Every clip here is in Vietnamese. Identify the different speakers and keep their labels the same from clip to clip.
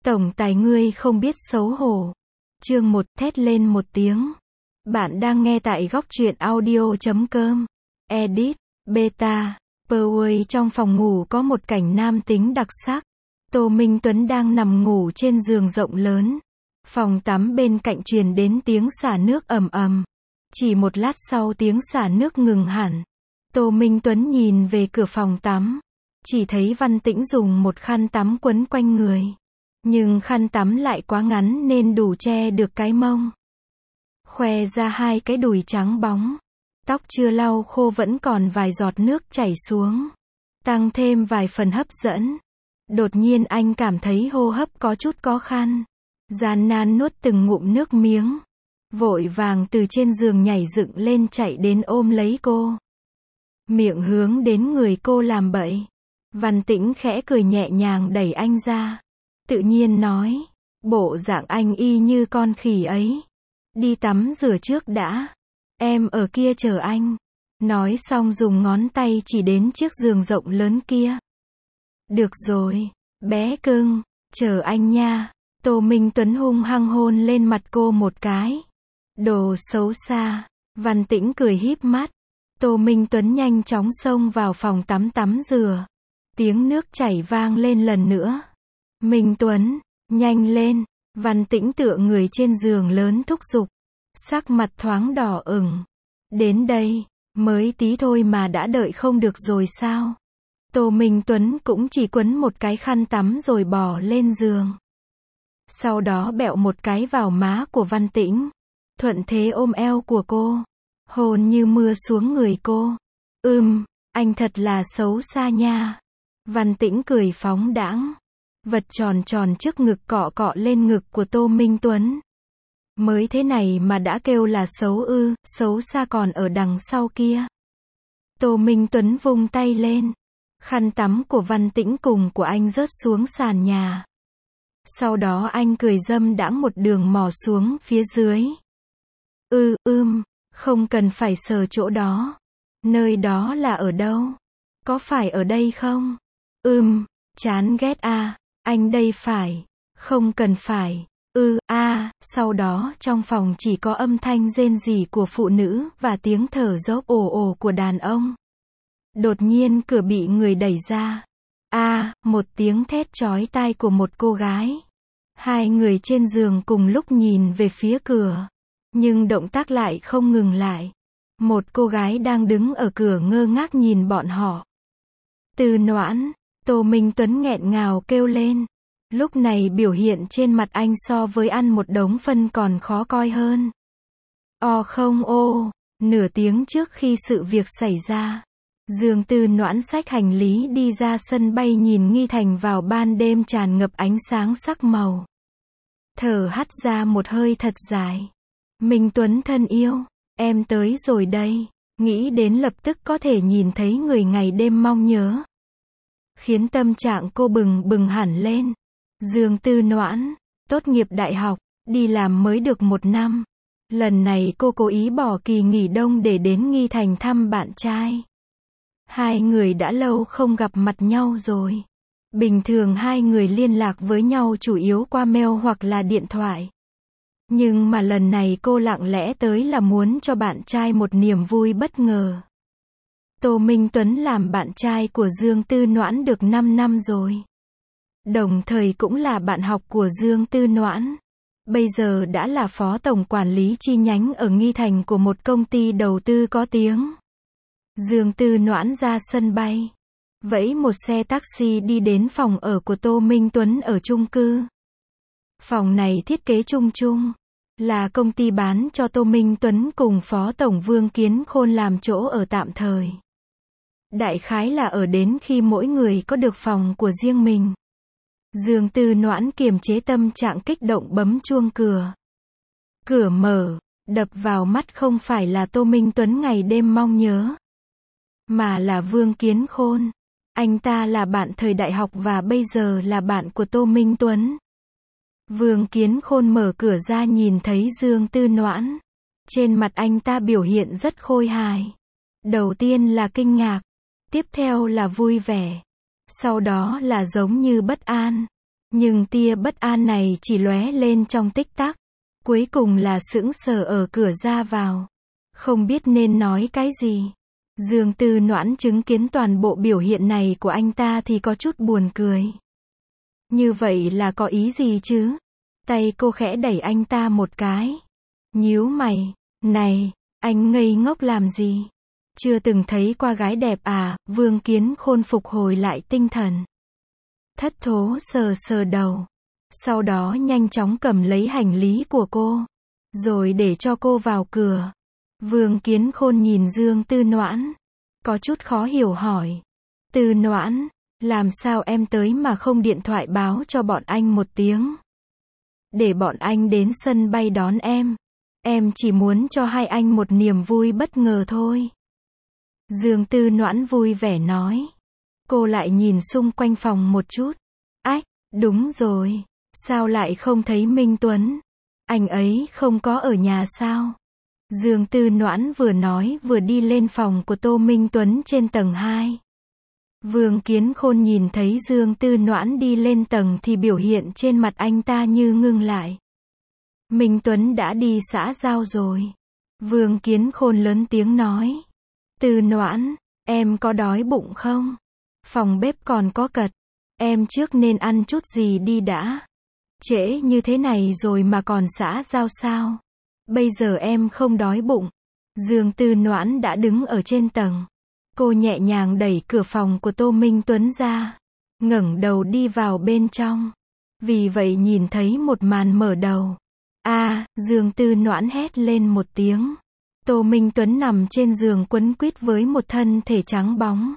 Speaker 1: Tổng tài ngươi không biết xấu hổ. Chương 1 thét lên một tiếng. Bạn đang nghe tại góc truyện audio.com. Edit, Beta, Poway. Trong phòng ngủ có một cảnh nam tính đặc sắc. Tô Minh Tuấn đang nằm ngủ trên giường rộng lớn. Phòng tắm bên cạnh truyền đến tiếng xả nước ầm ầm. Chỉ một lát sau tiếng xả nước ngừng hẳn. Tô Minh Tuấn nhìn về cửa phòng tắm. Chỉ thấy Văn Tĩnh dùng một khăn tắm quấn quanh người. Nhưng khăn tắm lại quá ngắn nên đủ che được cái mông. Khoe ra hai cái đùi trắng bóng. Tóc chưa lau khô vẫn còn vài giọt nước chảy xuống. Tăng thêm vài phần hấp dẫn. Đột nhiên anh cảm thấy hô hấp có chút khó khăn. Gian nan nuốt từng ngụm nước miếng. Vội vàng từ trên giường nhảy dựng lên chạy đến ôm lấy cô. Miệng hướng đến người cô làm bậy. Văn Tĩnh khẽ cười nhẹ nhàng đẩy anh ra. Tự nhiên nói, bộ dạng anh y như con khỉ ấy. Đi tắm rửa trước đã. Em ở kia chờ anh. Nói xong dùng ngón tay chỉ đến chiếc giường rộng lớn kia. Được rồi, bé cưng, chờ anh nha. Tô Minh Tuấn hung hăng hôn lên mặt cô một cái. Đồ xấu xa. Văn Tĩnh cười híp mắt. Tô Minh Tuấn nhanh chóng xông vào phòng tắm rửa. Tiếng nước chảy vang lên lần nữa. Minh Tuấn, nhanh lên. Văn Tĩnh tựa người trên giường lớn thúc giục. Sắc mặt thoáng đỏ ửng. Đến đây, mới tí thôi mà đã đợi không được rồi sao? Tô Minh Tuấn cũng chỉ quấn một cái khăn tắm rồi bò lên giường. Sau đó bẹo một cái vào má của Văn Tĩnh. Thuận thế ôm eo của cô. Hôn như mưa xuống người cô. Anh thật là xấu xa nha. Văn Tĩnh cười phóng đãng. Vật tròn tròn trước ngực cọ cọ lên ngực của Tô Minh Tuấn. Mới thế này mà đã kêu là xấu ư, xấu xa còn ở đằng sau kia. Tô Minh Tuấn vung tay lên. Khăn tắm của Văn Tĩnh cùng của anh rớt xuống sàn nhà. Sau đó anh cười dâm đãng một đường mò xuống phía dưới. Không cần phải sờ chỗ đó. Nơi đó là ở đâu? Có phải ở đây không? Chán ghét à, anh đây phải. Không cần phải. Sau đó trong phòng chỉ có âm thanh rên rỉ của phụ nữ và tiếng thở dốc ồ ồ của đàn ông. Đột nhiên cửa bị người đẩy ra. Một tiếng thét chói tai của một cô gái. Hai người trên giường cùng lúc nhìn về phía cửa. Nhưng động tác lại không ngừng lại. Một cô gái đang đứng ở cửa ngơ ngác nhìn bọn họ. Từ Noãn, Tô Minh Tuấn nghẹn ngào kêu lên. Lúc này biểu hiện trên mặt anh so với ăn một đống phân còn khó coi hơn. Nửa tiếng trước khi sự việc xảy ra, Dương Tư Noãn xách hành lý đi ra sân bay nhìn Nghi Thành vào ban đêm tràn ngập ánh sáng sắc màu. Thở hắt ra một hơi thật dài. Minh Tuấn thân yêu, em tới rồi đây. Nghĩ đến lập tức có thể nhìn thấy người ngày đêm mong nhớ. Khiến tâm trạng cô bừng hẳn lên. Dương Tư Noãn, tốt nghiệp đại học, đi làm mới được 1 năm. Lần này cô cố ý bỏ kỳ nghỉ đông để đến Nghi Thành thăm bạn trai. Hai người đã lâu không gặp mặt nhau rồi. Bình thường hai người liên lạc với nhau chủ yếu qua mail hoặc là điện thoại. Nhưng mà lần này cô lặng lẽ tới là muốn cho bạn trai một niềm vui bất ngờ. Tô Minh Tuấn làm bạn trai của Dương Tư Noãn được 5 năm rồi. Đồng thời cũng là bạn học của Dương Tư Noãn. Bây giờ đã là phó tổng quản lý chi nhánh ở Nghi Thành của một công ty đầu tư có tiếng. Dương Tư Noãn ra sân bay. Vẫy một xe taxi đi đến phòng ở của Tô Minh Tuấn ở chung cư. Phòng này thiết kế chung chung. Là công ty bán cho Tô Minh Tuấn cùng phó tổng Vương Kiến Khôn làm chỗ ở tạm thời. Đại khái là ở đến khi mỗi người có được phòng của riêng mình. Dương Tư Noãn kiềm chế tâm trạng kích động bấm chuông cửa. Cửa mở, đập vào mắt không phải là Tô Minh Tuấn ngày đêm mong nhớ. Mà là Vương Kiến Khôn. Anh ta là bạn thời đại học và bây giờ là bạn của Tô Minh Tuấn. Vương Kiến Khôn mở cửa ra nhìn thấy Dương Tư Noãn. Trên mặt anh ta biểu hiện rất khôi hài. Đầu tiên là kinh ngạc. Tiếp theo là vui vẻ. Sau đó là giống như bất an. Nhưng tia bất an này chỉ lóe lên trong tích tắc. Cuối cùng là sững sờ ở cửa ra vào. Không biết nên nói cái gì. Dương Tư Noãn chứng kiến toàn bộ biểu hiện này của anh ta thì có chút buồn cười. Như vậy là có ý gì chứ? Tay cô khẽ đẩy anh ta một cái. Nhíu mày. Này, anh ngây ngốc làm gì? Chưa từng thấy qua gái đẹp à? Vương Kiến Khôn phục hồi lại tinh thần. Thất thố sờ sờ đầu. Sau đó nhanh chóng cầm lấy hành lý của cô. Rồi để cho cô vào cửa. Vương Kiến Khôn nhìn Dương Tư Noãn. Có chút khó hiểu hỏi. Tư Noãn, làm sao em tới mà không điện thoại báo cho bọn anh một tiếng? Để bọn anh đến sân bay đón em. Em chỉ muốn cho hai anh một niềm vui bất ngờ thôi. Dương Tư Noãn vui vẻ nói. Cô lại nhìn xung quanh phòng một chút. Ách, đúng rồi. Sao lại không thấy Minh Tuấn? Anh ấy không có ở nhà sao? Dương Tư Noãn vừa nói vừa đi lên phòng của Tô Minh Tuấn trên tầng 2. Vương Kiến Khôn nhìn thấy Dương Tư Noãn đi lên tầng thì biểu hiện trên mặt anh ta như ngưng lại. Minh Tuấn đã đi xã giao rồi. Vương Kiến Khôn lớn tiếng nói. Tư Noãn, em có đói bụng không? Phòng bếp còn có cật. Em trước nên ăn chút gì đi đã. Trễ như thế này rồi mà còn xã giao sao? Bây giờ em không đói bụng. Dương Tư Noãn đã đứng ở trên tầng. Cô nhẹ nhàng đẩy cửa phòng của Tô Minh Tuấn ra. Ngẩng đầu đi vào bên trong. Vì vậy nhìn thấy một màn mở đầu. Dương Tư Noãn hét lên một tiếng. Tô Minh Tuấn nằm trên giường quấn quýt với một thân thể trắng bóng.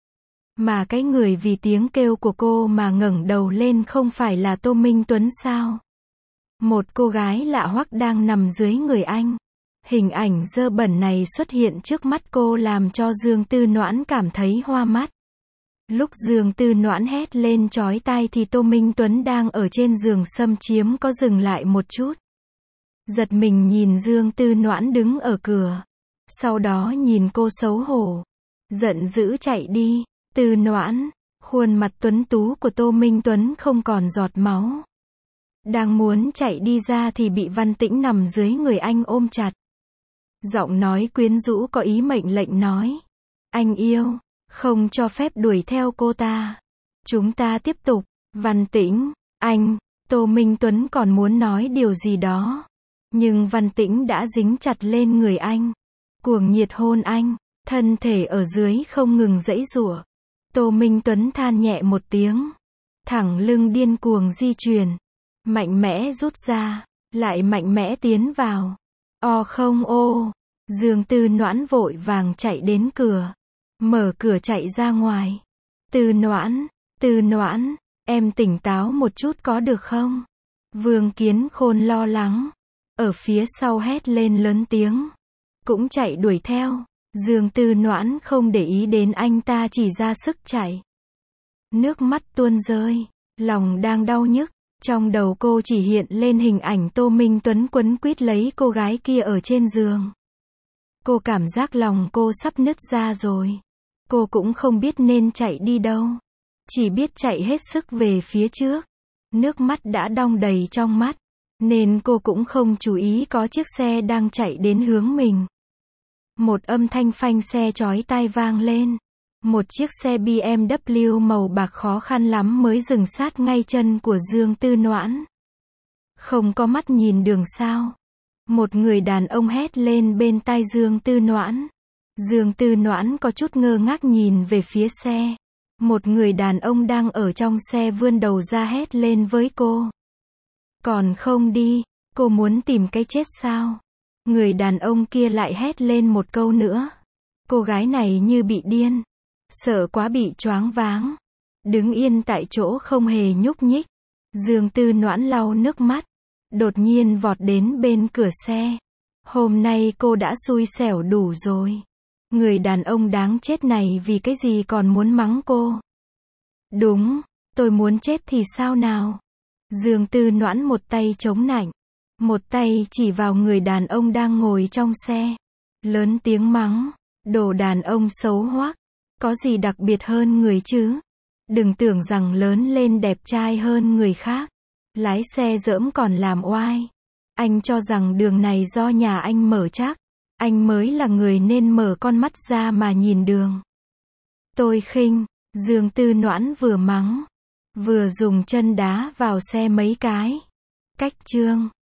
Speaker 1: Mà cái người vì tiếng kêu của cô mà ngẩng đầu lên không phải là Tô Minh Tuấn sao? Một cô gái lạ hoắc đang nằm dưới người anh. Hình ảnh dơ bẩn này xuất hiện trước mắt cô làm cho Dương Tư Noãn cảm thấy hoa mắt. Lúc Dương Tư Noãn hét lên chói tai thì Tô Minh Tuấn đang ở trên giường xâm chiếm có dừng lại một chút. Giật mình nhìn Dương Tư Noãn đứng ở cửa. Sau đó nhìn cô xấu hổ. Giận dữ chạy đi. Tư Noãn, khuôn mặt tuấn tú của Tô Minh Tuấn không còn giọt máu. Đang muốn chạy đi ra thì bị Văn Tĩnh nằm dưới người anh ôm chặt. Giọng nói quyến rũ có ý mệnh lệnh nói. Anh yêu, không cho phép đuổi theo cô ta. Chúng ta tiếp tục. Văn Tĩnh, anh, Tô Minh Tuấn còn muốn nói điều gì đó. Nhưng Văn Tĩnh đã dính chặt lên người anh. Cuồng nhiệt hôn anh, thân thể ở dưới không ngừng giãy giụa. Tô Minh Tuấn than nhẹ một tiếng. Thẳng lưng điên cuồng di chuyển. Mạnh mẽ rút ra, lại mạnh mẽ tiến vào. Không ô. Dương Tư Noãn vội vàng chạy đến cửa. Mở cửa chạy ra ngoài. Tư Noãn, em tỉnh táo một chút có được không? Vương Kiến Khôn lo lắng. Ở phía sau hét lên lớn tiếng. Cũng chạy đuổi theo. Dương Tư Noãn không để ý đến anh ta chỉ ra sức chạy. Nước mắt tuôn rơi. Lòng đang đau nhức. Trong đầu cô chỉ hiện lên hình ảnh Tô Minh Tuấn quấn quýt lấy cô gái kia ở trên giường. Cô cảm giác lòng cô sắp nứt ra rồi. Cô cũng không biết nên chạy đi đâu. Chỉ biết chạy hết sức về phía trước. Nước mắt đã đong đầy trong mắt. Nên cô cũng không chú ý có chiếc xe đang chạy đến hướng mình. Một âm thanh phanh xe chói tai vang lên. Một chiếc xe BMW màu bạc khó khăn lắm mới dừng sát ngay chân của Dương Tư Noãn. Không có mắt nhìn đường sao? Một người đàn ông hét lên bên tai Dương Tư Noãn. Dương Tư Noãn có chút ngơ ngác nhìn về phía xe. Một người đàn ông đang ở trong xe vươn đầu ra hét lên với cô. Còn không đi, cô muốn tìm cái chết sao? Người đàn ông kia lại hét lên một câu nữa. Cô gái này như bị điên. Sợ quá bị choáng váng. Đứng yên tại chỗ không hề nhúc nhích. Dương Tư Noãn lau nước mắt. Đột nhiên vọt đến bên cửa xe. Hôm nay cô đã xui xẻo đủ rồi. Người đàn ông đáng chết này vì cái gì còn muốn mắng cô? Đúng, tôi muốn chết thì sao nào? Dương Tư Noãn một tay chống nạnh. Một tay chỉ vào người đàn ông đang ngồi trong xe. Lớn tiếng mắng. Đồ đàn ông xấu hoắc. Có gì đặc biệt hơn người chứ? Đừng tưởng rằng lớn lên đẹp trai hơn người khác. Lái xe dỡm còn làm oai. Anh cho rằng đường này do nhà anh mở chắc. Anh mới là người nên mở con mắt ra mà nhìn đường. Tôi khinh. Dương Tư Noãn vừa mắng, vừa dùng chân đá vào xe mấy cái. Cách chương